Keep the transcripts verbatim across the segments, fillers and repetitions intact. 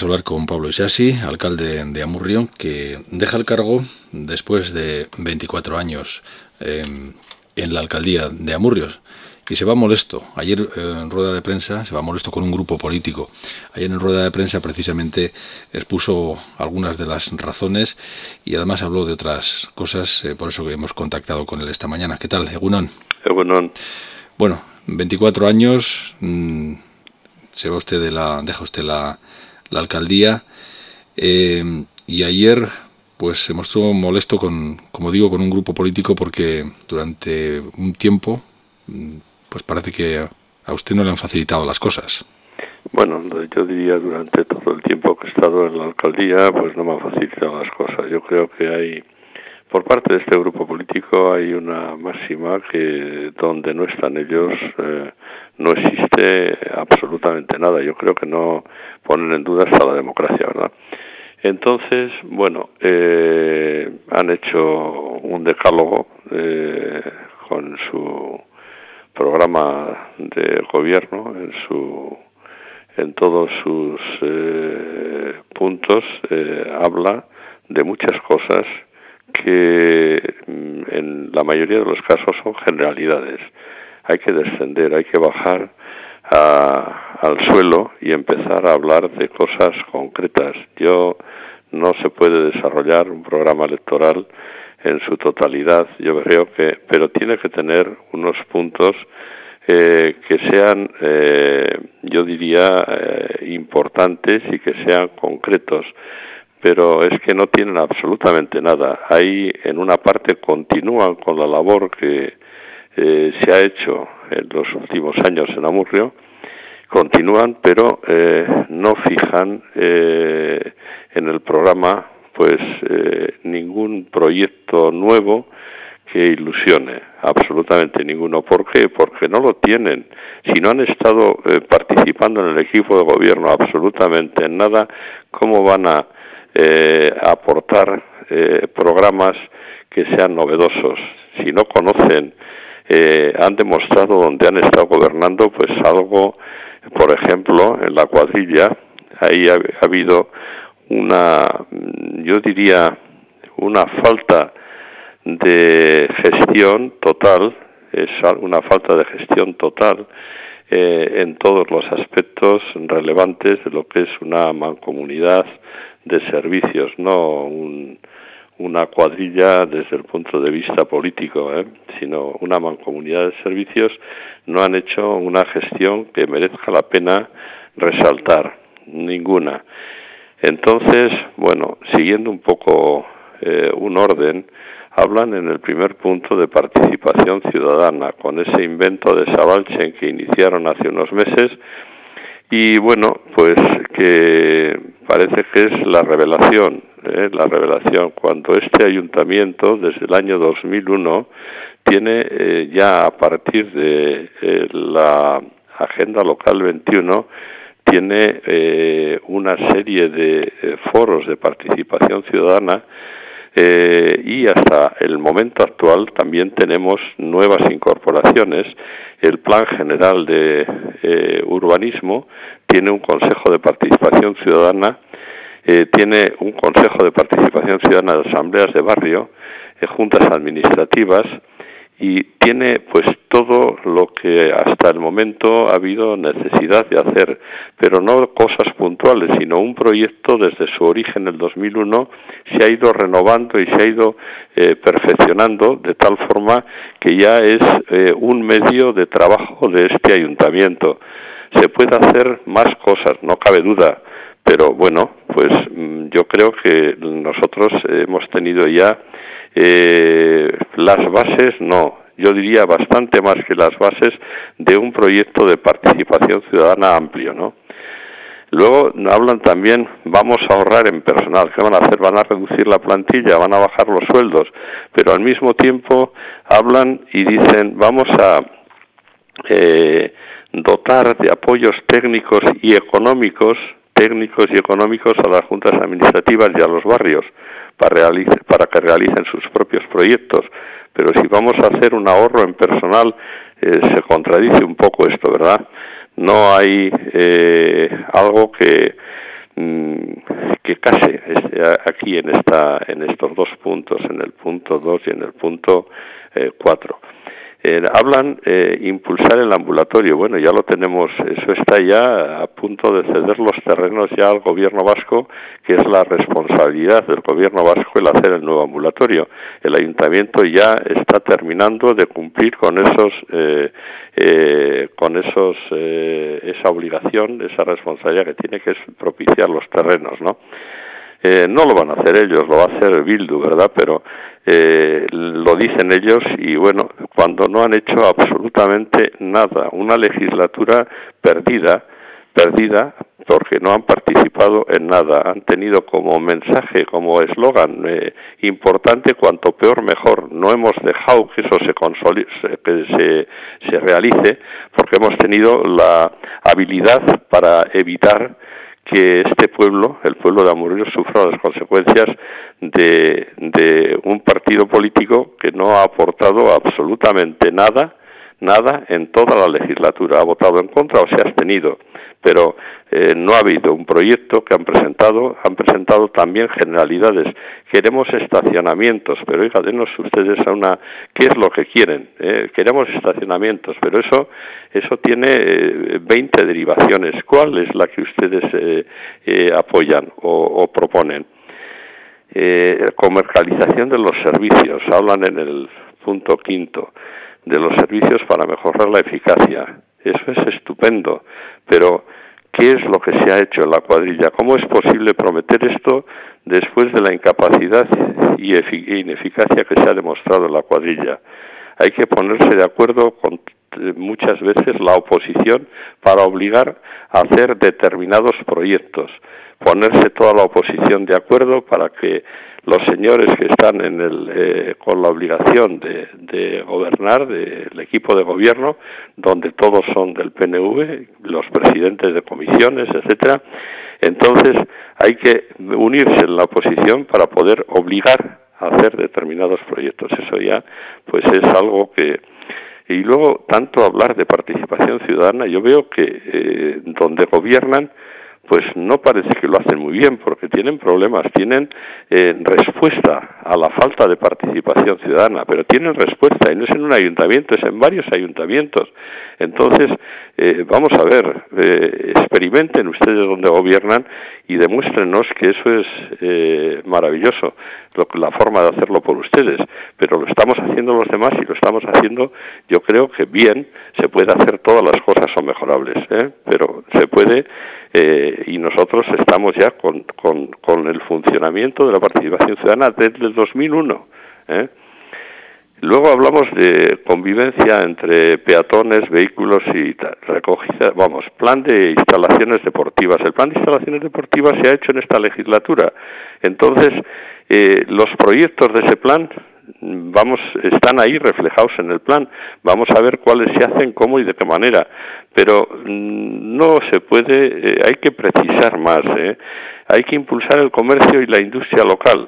Vamos a hablar con Pablo Isasi, alcalde de Amurrio, que deja el cargo después de veinticuatro años eh, en la alcaldía de Amurrio. Y se va molesto. Ayer eh, en rueda de prensa se va molesto con un grupo político. Ayer en rueda de prensa precisamente expuso algunas de las razones y además habló de otras cosas, eh, por eso que hemos contactado con él esta mañana. ¿Qué tal, Egunon? Egunon. Bueno, veinticuatro años, mmm, se va usted de la, deja usted la, la alcaldía eh, y ayer pues se mostró molesto con, como digo, con un grupo político porque durante un tiempo pues parece que a usted no le han facilitado las cosas. Bueno, yo diría durante todo el tiempo que he estado en la alcaldía, pues no me han facilitado las cosas. Yo creo que hay, por parte de este grupo político, hay una máxima que donde no están ellos eh, no existe absolutamente nada. Yo creo que no ponen en duda hasta la democracia, ¿verdad? Entonces, bueno, eh, han hecho un decálogo eh, con su programa de gobierno, en su en todos sus eh, puntos eh, habla de muchas cosas que en la mayoría de los casos son generalidades. Hay que descender, hay que bajar a, al suelo y empezar a hablar de cosas concretas. Yo no se puede desarrollar un programa electoral en su totalidad, yo creo que, pero tiene que tener unos puntos eh, que sean, eh, yo diría, eh, importantes y que sean concretos, pero es que no tienen absolutamente nada. Ahí, en una parte, continúan con la labor que eh, se ha hecho en los últimos años en Amurrio, continúan, pero eh, no fijan eh, en el programa pues eh, ningún proyecto nuevo que ilusione, absolutamente ninguno. ¿Por qué? Porque no lo tienen. Si no han estado eh, participando en el equipo de gobierno absolutamente en nada, ¿cómo van a eh, aportar eh, programas que sean novedosos? Si no conocen, eh, han demostrado donde han estado gobernando, pues algo, por ejemplo, en la cuadrilla, ahí ha, ha habido una, yo diría, una falta de gestión total, es una falta de gestión total eh, en todos los aspectos relevantes de lo que es una mancomunidad de servicios, no un, una cuadrilla desde el punto de vista político, ¿eh? sino una mancomunidad de servicios. No han hecho una gestión que merezca la pena resaltar, ninguna. Entonces, bueno, siguiendo un poco eh, un orden, hablan en el primer punto de participación ciudadana, con ese invento de Sabalchen que iniciaron hace unos meses, y bueno, pues que parece que es la revelación, ¿eh? la revelación, cuando este ayuntamiento, desde el año dos mil uno, tiene eh, ya a partir de eh, la Agenda Local veintiuno, tiene eh, una serie de eh, foros de participación ciudadana eh, y hasta el momento actual también tenemos nuevas incorporaciones. El Plan General de eh, Urbanismo tiene un Consejo de Participación Ciudadana, eh, tiene un Consejo de Participación Ciudadana de Asambleas de Barrio, eh, juntas administrativas, y tiene pues todo lo que hasta el momento ha habido necesidad de hacer, pero no cosas puntuales, sino un proyecto desde su origen en el dos mil uno se ha ido renovando y se ha ido eh, perfeccionando de tal forma que ya es eh, un medio de trabajo de este ayuntamiento. Se puede hacer más cosas, no cabe duda, pero bueno, pues yo creo que nosotros hemos tenido ya Eh, las bases, no, yo diría bastante más que las bases de un proyecto de participación ciudadana amplio, ¿no? Luego hablan también, vamos a ahorrar en personal. ¿Qué van a hacer? Van a reducir la plantilla, van a bajar los sueldos, pero al mismo tiempo hablan y dicen, vamos a eh, dotar de apoyos técnicos y económicos, técnicos y económicos a las juntas administrativas y a los barrios, para, realice, para que realicen sus propios proyectos. Pero si vamos a hacer un ahorro en personal, eh, se contradice un poco esto, ¿verdad? No hay eh, algo que, mm, que case este, aquí en esta en estos dos puntos, en el punto dos y en el punto cuatro. Eh, hablan eh, impulsar el ambulatorio. Bueno, ya lo tenemos, eso está ya a punto de ceder los terrenos ya al gobierno vasco, que es la responsabilidad del gobierno vasco el hacer el nuevo ambulatorio. El ayuntamiento ya está terminando de cumplir con esos, eh, eh, con esos, eh, esa obligación, esa responsabilidad que tiene, que es propiciar los terrenos, ¿no? Eh, no lo van a hacer ellos, lo va a hacer Bildu, ¿verdad? Pero eh, lo dicen ellos y bueno, cuando no han hecho absolutamente nada, una legislatura perdida, perdida porque no han participado en nada, han tenido como mensaje, como eslogan eh, importante, cuanto peor mejor. No hemos dejado que eso se consolide, que se, se realice, porque hemos tenido la habilidad para evitar que este pueblo, el pueblo de Amurrio, sufra las consecuencias de, de un partido político que no ha aportado absolutamente nada, nada en toda la legislatura. Ha votado en contra o se ha abstenido, pero eh, no ha habido un proyecto que han presentado, han presentado también generalidades. Queremos estacionamientos, pero oiga, denos ustedes a una, ¿qué es lo que quieren? Eh, queremos estacionamientos, pero eso, eso tiene eh, veinte derivaciones. ¿Cuál es la que ustedes eh, eh, apoyan o, o proponen? Eh, comercialización de los servicios, hablan en el punto quinto de los servicios para mejorar la eficacia. Eso es estupendo, pero ¿qué es lo que se ha hecho en la cuadrilla? ¿Cómo es posible prometer esto después de la incapacidad y ineficacia que se ha demostrado en la cuadrilla? Hay que ponerse de acuerdo con muchas veces la oposición para obligar a hacer determinados proyectos, ponerse toda la oposición de acuerdo para que los señores que están en el, eh, con la obligación de, de gobernar, del equipo de gobierno, donde todos son del P N V, los presidentes de comisiones, etcétera, entonces hay que unirse en la oposición para poder obligar a hacer determinados proyectos. Eso ya, pues es algo que... Y luego, tanto hablar de participación ciudadana, yo veo que eh, donde gobiernan, pues no parece que lo hacen muy bien, porque tienen problemas, tienen eh, respuesta a la falta de participación ciudadana, pero tienen respuesta, y no es en un ayuntamiento, es en varios ayuntamientos. Entonces, eh, vamos a ver, eh, experimenten ustedes donde gobiernan y demuéstrenos que eso es eh, maravilloso, lo, la forma de hacerlo por ustedes, pero lo estamos haciendo los demás y lo estamos haciendo, yo creo que bien, se puede hacer todas las cosas son mejorables, ¿eh? Pero se puede... Eh, y nosotros estamos ya con, con, con el funcionamiento de la participación ciudadana desde el dos mil uno. ¿eh? Luego hablamos de convivencia entre peatones, vehículos y recogida, vamos, plan de instalaciones deportivas. El plan de instalaciones deportivas se ha hecho en esta legislatura. Entonces, eh, los proyectos de ese plan vamos están ahí reflejados en el plan. Vamos a ver cuáles se hacen, cómo y de qué manera. Pero mmm, no se puede, eh, hay que precisar más, ¿eh? Hay que impulsar el comercio y la industria local.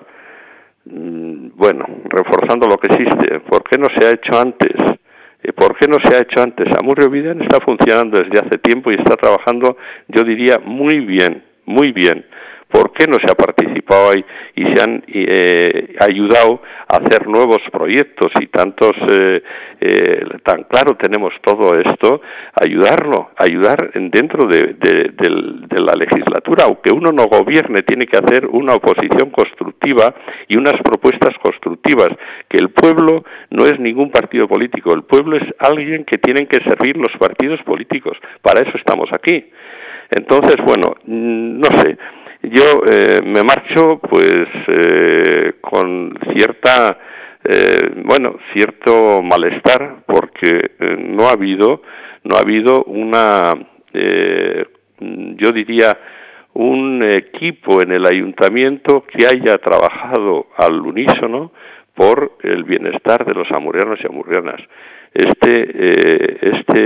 Mm, bueno, reforzando lo que existe. ¿Por qué no se ha hecho antes? Eh, ¿Por qué no se ha hecho antes? Amurrio Vidén está funcionando desde hace tiempo y está trabajando, yo diría, muy bien, muy bien. ¿Por qué no se ha participado ahí y se han eh, ayudado a hacer nuevos proyectos y tantos, eh, eh, tan claro tenemos todo esto, ayudarlo, ayudar dentro de, de, de, de la legislatura? Aunque uno no gobierne, tiene que hacer una oposición constructiva y unas propuestas constructivas, que el pueblo no es ningún partido político, el pueblo es alguien que tienen que servir los partidos políticos, para eso estamos aquí. Entonces, bueno, no sé, yo eh, me marcho pues eh, con cierta, eh, bueno, cierto malestar, porque eh, no ha habido, no ha habido una, eh, yo diría, un equipo en el ayuntamiento que haya trabajado al unísono por el bienestar de los amurrianos y amurrianas. Este, eh,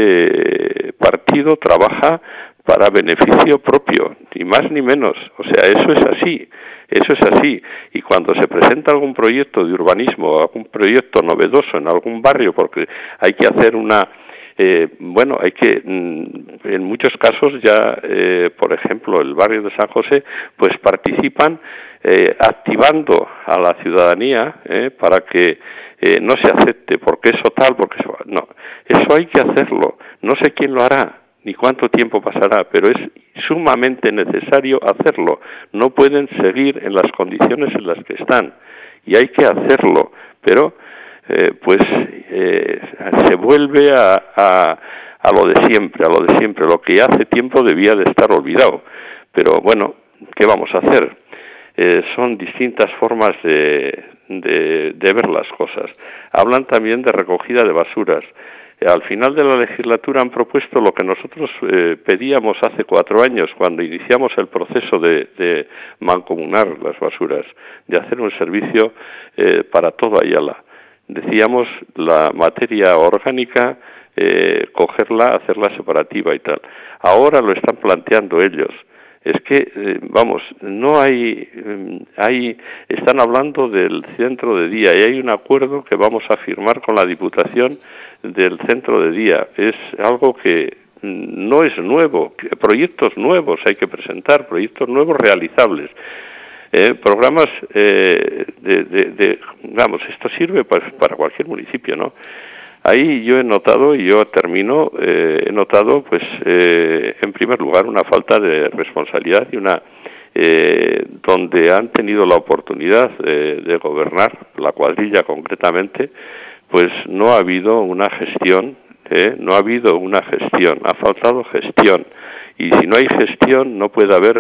este partido trabaja para beneficio propio, ni más ni menos. O sea, eso es así, eso es así. Y cuando se presenta algún proyecto de urbanismo, algún proyecto novedoso en algún barrio, porque hay que hacer una Eh, bueno, hay que, en muchos casos ya, eh, por ejemplo, el barrio de San José, pues participan eh, activando a la ciudadanía eh, para que eh, no se acepte, porque eso tal, porque eso... No, eso hay que hacerlo. No sé quién lo hará, ni cuánto tiempo pasará, pero es sumamente necesario hacerlo. No pueden seguir en las condiciones en las que están, y hay que hacerlo, pero eh, pues eh, se vuelve a, a, a lo de siempre, a lo de siempre, lo que hace tiempo debía de estar olvidado. Pero bueno, ¿qué vamos a hacer? Eh, son distintas formas de, de, de ver las cosas. Hablan también de recogida de basuras. Al final de la legislatura han propuesto lo que nosotros eh, pedíamos hace cuatro años, cuando iniciamos el proceso de, de mancomunar las basuras, de hacer un servicio eh, para todo Ayala. Decíamos la materia orgánica, eh, cogerla, hacerla separativa y tal. Ahora lo están planteando ellos. Es que, eh, vamos, no hay, eh, hay, están hablando del centro de día y hay un acuerdo que vamos a firmar con la Diputación del centro de día. Es algo que no es nuevo, que proyectos nuevos hay que presentar, proyectos nuevos realizables. Eh, programas eh, de, de, de, vamos, esto sirve para, para cualquier municipio, ¿no? Ahí yo he notado, y yo termino, eh, he notado, pues, eh, en primer lugar, una falta de responsabilidad y una, eh, donde han tenido la oportunidad de, de gobernar, la cuadrilla concretamente, pues no ha habido una gestión, ¿eh? no ha habido una gestión, ha faltado gestión. Y si no hay gestión, no puede haber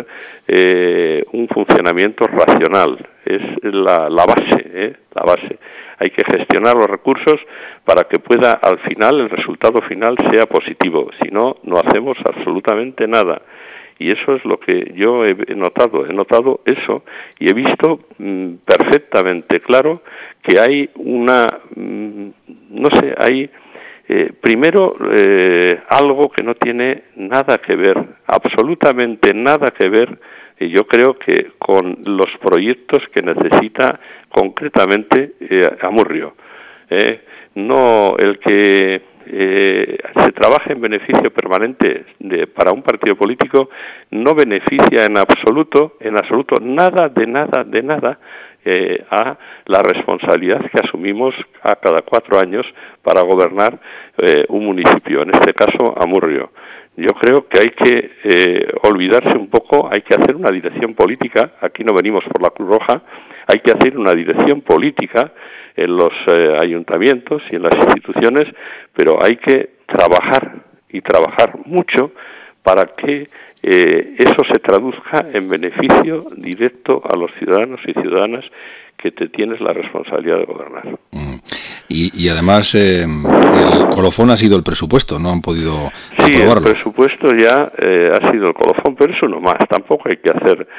eh, un funcionamiento racional. Es la, la base, ¿eh? la base. Hay que gestionar los recursos para que pueda, al final, el resultado final sea positivo. Si no, no hacemos absolutamente nada. Y eso es lo que yo he notado. He notado eso y he visto mmm, perfectamente claro que hay una, mmm, no sé, hay... Eh, primero, eh, algo que no tiene nada que ver, absolutamente nada que ver, eh, yo creo que con los proyectos que necesita concretamente eh, Amurrio. Eh, no el que eh, se trabaje en beneficio permanente de, para un partido político no beneficia en absoluto, en absoluto nada, de nada, de nada, Eh, a la responsabilidad que asumimos a cada cuatro años para gobernar eh, un municipio, en este caso Amurrio. Yo creo que hay que eh, olvidarse un poco, hay que hacer una dirección política, aquí no venimos por la Cruz Roja, hay que hacer una dirección política en los eh, ayuntamientos y en las instituciones, pero hay que trabajar y trabajar mucho para que eh, eso se traduzca en beneficio directo a los ciudadanos y ciudadanas que te tienes la responsabilidad de gobernar. Mm. Y, y además eh, el colofón ha sido el presupuesto, no han podido sí, aprobarlo. El presupuesto ya eh, ha sido el colofón, pero eso no más, tampoco hay que hacer...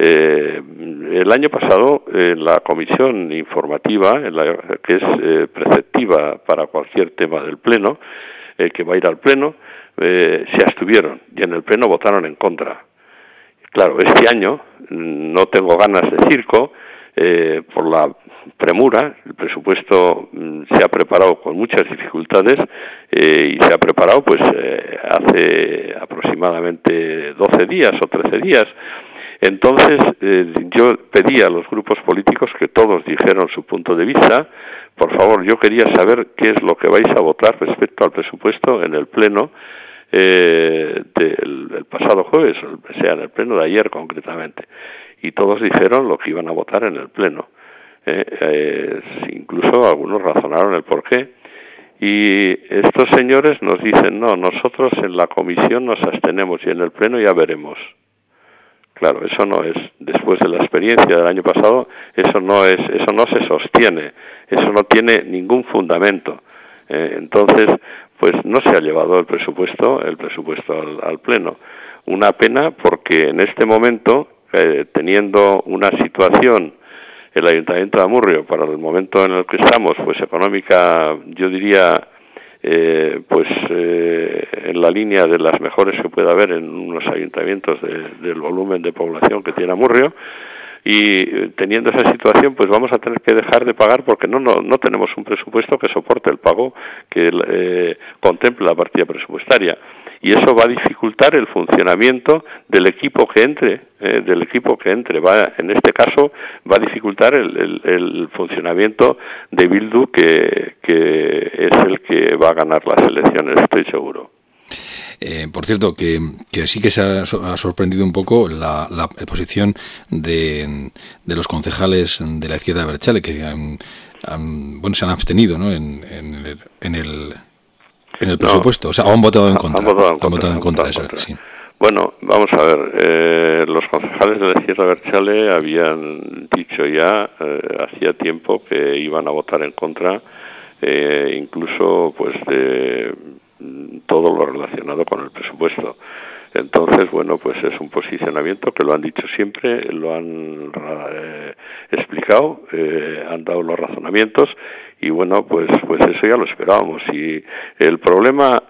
Eh, el año pasado en la comisión informativa, en la, que es eh, preceptiva para cualquier tema del Pleno, eh, que va a ir al Pleno, Eh, se abstuvieron y en el Pleno votaron en contra. Claro, este año no tengo ganas de circo eh, por la premura. El presupuesto mm, se ha preparado con muchas dificultades eh, y se ha preparado pues eh, hace aproximadamente doce días o trece días. Entonces eh, yo pedí a los grupos políticos que todos dijeron su punto de vista. Por favor, yo quería saber qué es lo que vais a votar respecto al presupuesto en el Pleno eh, del, del pasado jueves, o sea, en el Pleno de ayer concretamente. Y todos dijeron lo que iban a votar en el Pleno. Eh, eh, incluso algunos razonaron el porqué. Y estos señores nos dicen, no, nosotros en la comisión nos abstenemos y en el Pleno ya veremos. Claro, eso no es, después de la experiencia del año pasado, eso no es, eso no se sostiene, eso no tiene ningún fundamento. Eh, entonces, pues no se ha llevado el presupuesto, el presupuesto al, al Pleno. Una pena porque en este momento, eh, teniendo una situación, el Ayuntamiento de Amurrio, para el momento en el que estamos, pues económica, yo diría, Eh, pues eh, en la línea de las mejores que pueda haber en unos ayuntamientos de, del volumen de población que tiene Amurrio, y teniendo esa situación pues vamos a tener que dejar de pagar porque no no, no tenemos un presupuesto que soporte el pago que eh, contemple la partida presupuestaria, y eso va a dificultar el funcionamiento del equipo que entre, eh, del equipo que entre, va, en este caso va a dificultar el, el, el funcionamiento de Bildu, que, que es el que va a ganar las elecciones, estoy seguro. Eh, por cierto, que, que sí que se ha, ha sorprendido un poco la, la posición de, de los concejales de la izquierda de Abertzale, que han, han, bueno, se han abstenido, ¿no?, en, en el, en el, en el presupuesto. No, o sea, han votado en contra. Han votado en contra, han votado en contra, eso, contra. Sí. Bueno, vamos a ver, eh, los concejales de la izquierda de Abertzale habían dicho ya, eh, hacía tiempo que iban a votar en contra, eh, incluso pues de todo lo relacionado con el presupuesto. Entonces, bueno, pues es un posicionamiento que lo han dicho siempre, lo han eh, explicado, eh, han dado los razonamientos, y bueno, pues pues eso ya lo esperábamos. Y el problema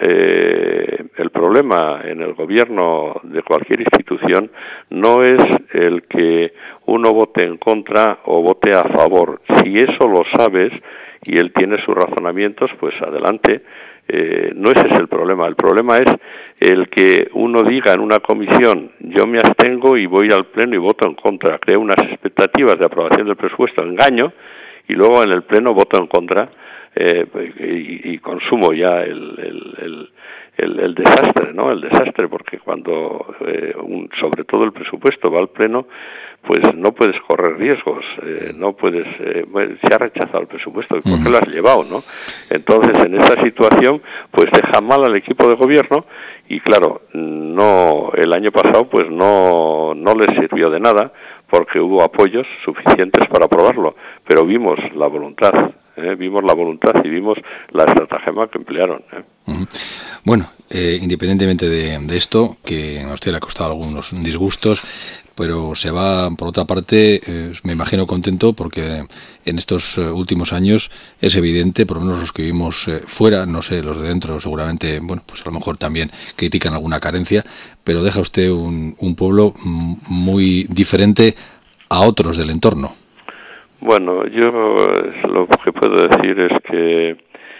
eh, el problema en el gobierno de cualquier institución no es el que uno vote en contra o vote a favor. Si eso lo sabes y él tiene sus razonamientos, pues adelante. Eh, no ese es el problema, el problema es el que uno diga en una comisión yo me abstengo y voy al pleno y voto en contra, creo unas expectativas de aprobación del presupuesto, engaño, y luego en el pleno voto en contra, eh, y, y consumo ya el, el, el, el, el desastre, ¿no? El desastre, porque cuando eh, un, sobre todo el presupuesto va al pleno, pues no puedes correr riesgos, eh, no puedes, eh, se ha rechazado el presupuesto, ¿y por qué lo has llevado, no? Entonces, en esa situación, pues deja mal al equipo de gobierno, y claro, no, el año pasado, pues no, no les sirvió de nada, porque hubo apoyos suficientes para aprobarlo, pero vimos la voluntad, ¿eh? vimos la voluntad y vimos la estratagema que emplearon, ¿eh? Uh-huh. Bueno, eh, independientemente de, de esto, que a usted le ha costado algunos disgustos, pero se va, por otra parte, eh, me imagino contento porque en estos eh, últimos años es evidente, por lo menos los que vivimos eh, fuera, no sé, los de dentro seguramente, bueno, pues a lo mejor también critican alguna carencia, pero deja usted un, un pueblo muy diferente a otros del entorno. Bueno, yo lo que puedo decir es que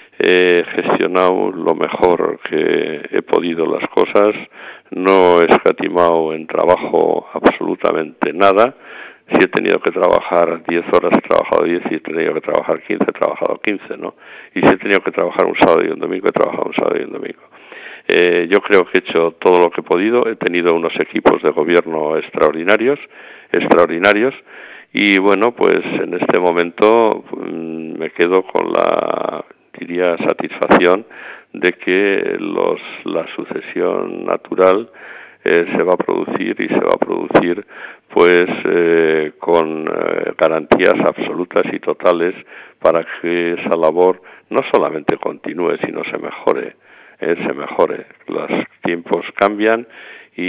he gestionado lo mejor que he podido las cosas, no he escatimado en trabajo absolutamente nada. Si he tenido que trabajar diez horas, he trabajado diez, si he tenido que trabajar quince, he trabajado quince, ¿no? Y si he tenido que trabajar un sábado y un domingo, he trabajado un sábado y un domingo. Eh, yo creo que he hecho todo lo que he podido, he tenido unos equipos de gobierno extraordinarios, extraordinarios, y bueno, pues en este momento mmm, me quedo con la, diría, satisfacción de que los la sucesión natural eh, se va a producir y se va a producir pues eh, con eh, garantías absolutas y totales para que esa labor no solamente continúe, sino se mejore, eh, se mejore. Los tiempos cambian y,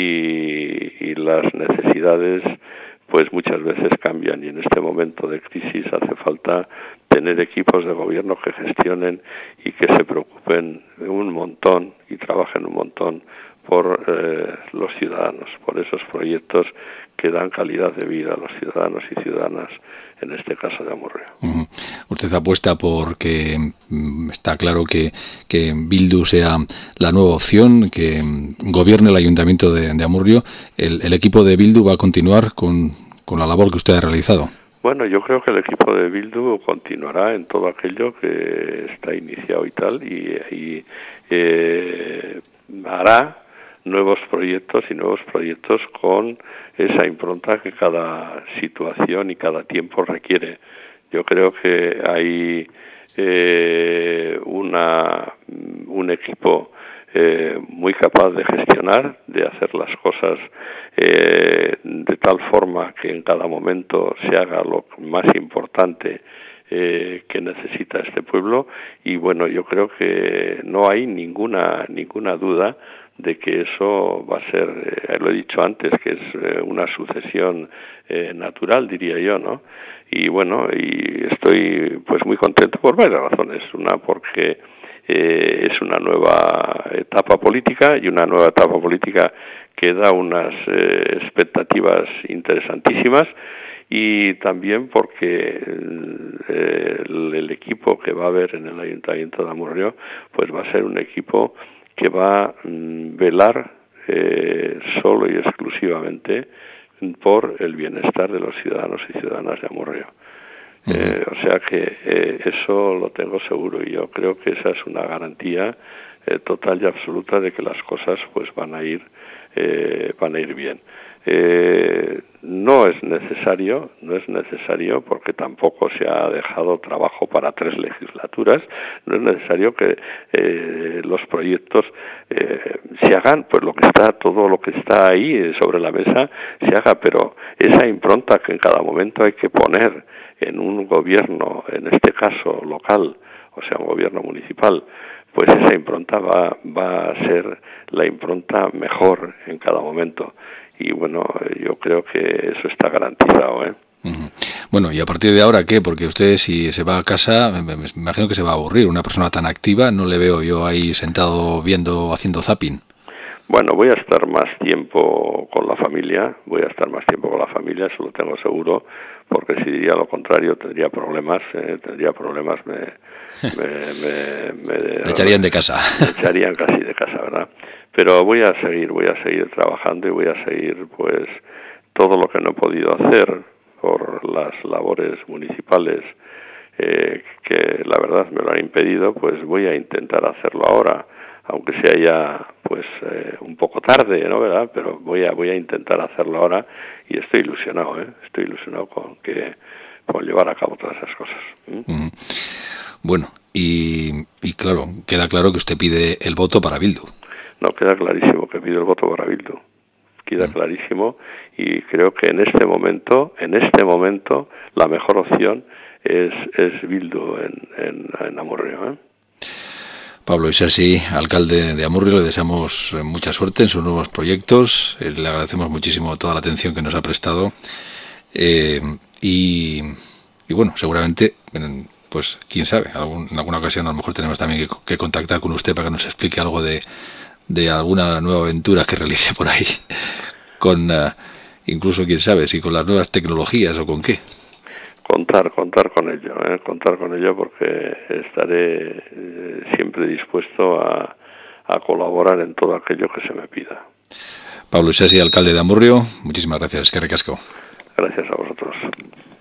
y las necesidades pues muchas veces cambian, y en este momento de crisis hace falta tener equipos de gobierno que gestionen y que se preocupen un montón y trabajen un montón por eh, los ciudadanos, por esos proyectos que dan calidad de vida a los ciudadanos y ciudadanas, en este caso de Amurrio. Uh-huh. Usted apuesta por que mm, está claro que, que Bildu sea la nueva opción, que mm, gobierne el ayuntamiento de, de Amurrio. El, el equipo de Bildu va a continuar con, con la labor que usted ha realizado. Bueno, yo creo que el equipo de Bildu continuará en todo aquello que está iniciado y tal, y, y eh, hará nuevos proyectos y nuevos proyectos con esa impronta que cada situación y cada tiempo requiere. Yo creo que hay eh, una un equipo eh, muy capaz de gestionar, de hacer las cosas eh, de tal forma que en cada momento se haga lo más importante eh, que necesita este pueblo, y bueno, yo creo que no hay ninguna ninguna duda de que eso va a ser, eh, lo he dicho antes, que es eh, una sucesión eh, natural, diría yo, ¿no? Y bueno, y estoy pues muy contento por varias razones. Una, porque eh, es una nueva etapa política, y una nueva etapa política que da unas eh, expectativas interesantísimas, y también porque eh, el, el equipo que va a haber en el Ayuntamiento de Amurrio pues va a ser un equipo que va a mm, velar eh, solo y exclusivamente por el bienestar de los ciudadanos y ciudadanas de Amurrio. Eh, o sea que eh, eso lo tengo seguro, y yo creo que esa es una garantía eh, total y absoluta de que las cosas pues van a ir eh, van a ir bien. Eh, no es necesario, no es necesario porque tampoco se ha dejado trabajo para tres legislaturas. No es necesario que eh, los proyectos eh, se hagan, pues lo que está, todo lo que está ahí sobre la mesa se haga, pero esa impronta que en cada momento hay que poner en un gobierno, en este caso local, o sea, un gobierno municipal, pues esa impronta va, va a ser la impronta mejor en cada momento. Y bueno, yo creo que eso está garantizado, ¿eh? Uh-huh. Bueno, y a partir de ahora, ¿qué? Porque usted, si se va a casa, me, me imagino que se va a aburrir. Una persona tan activa, no le veo yo ahí sentado viendo, haciendo zapping. Bueno, voy a estar más tiempo con la familia, voy a estar más tiempo con la familia, eso lo tengo seguro, porque si diría lo contrario tendría problemas, eh, tendría problemas, me... me, me, me me echarían de casa. Me echarían casi de casa, ¿verdad? Pero voy a seguir, voy a seguir trabajando y voy a seguir, pues, todo lo que no he podido hacer por las labores municipales, eh, que la verdad me lo han impedido, pues voy a intentar hacerlo ahora, aunque sea ya pues eh, un poco tarde, ¿no? ¿Verdad? Pero voy a voy a intentar hacerlo ahora y estoy ilusionado, ¿eh? Estoy ilusionado con que con llevar a cabo todas esas cosas. ¿Mm? Mm. Bueno, y, y claro, queda claro que usted pide el voto para Bildu. No, queda clarísimo que pido el voto para Bildu. Queda mm. clarísimo, y creo que en este momento, en este momento, la mejor opción es, es Bildu en, en, en Amurrio, ¿eh? Pablo Isasi, alcalde de Amurrio, le deseamos mucha suerte en sus nuevos proyectos. Eh, le agradecemos muchísimo toda la atención que nos ha prestado. Eh, y, y bueno, seguramente, pues quién sabe, algún, en alguna ocasión a lo mejor tenemos también que, que contactar con usted para que nos explique algo de, de alguna nueva aventura que realice por ahí, con uh, incluso quién sabe, si con las nuevas tecnologías o con qué. Contar, contar con ello, ¿eh? contar con ello porque estaré eh, siempre dispuesto a, a colaborar en todo aquello que se me pida. Pablo Isasi, alcalde de Amurrio, muchísimas gracias, que recasco. Gracias a vosotros.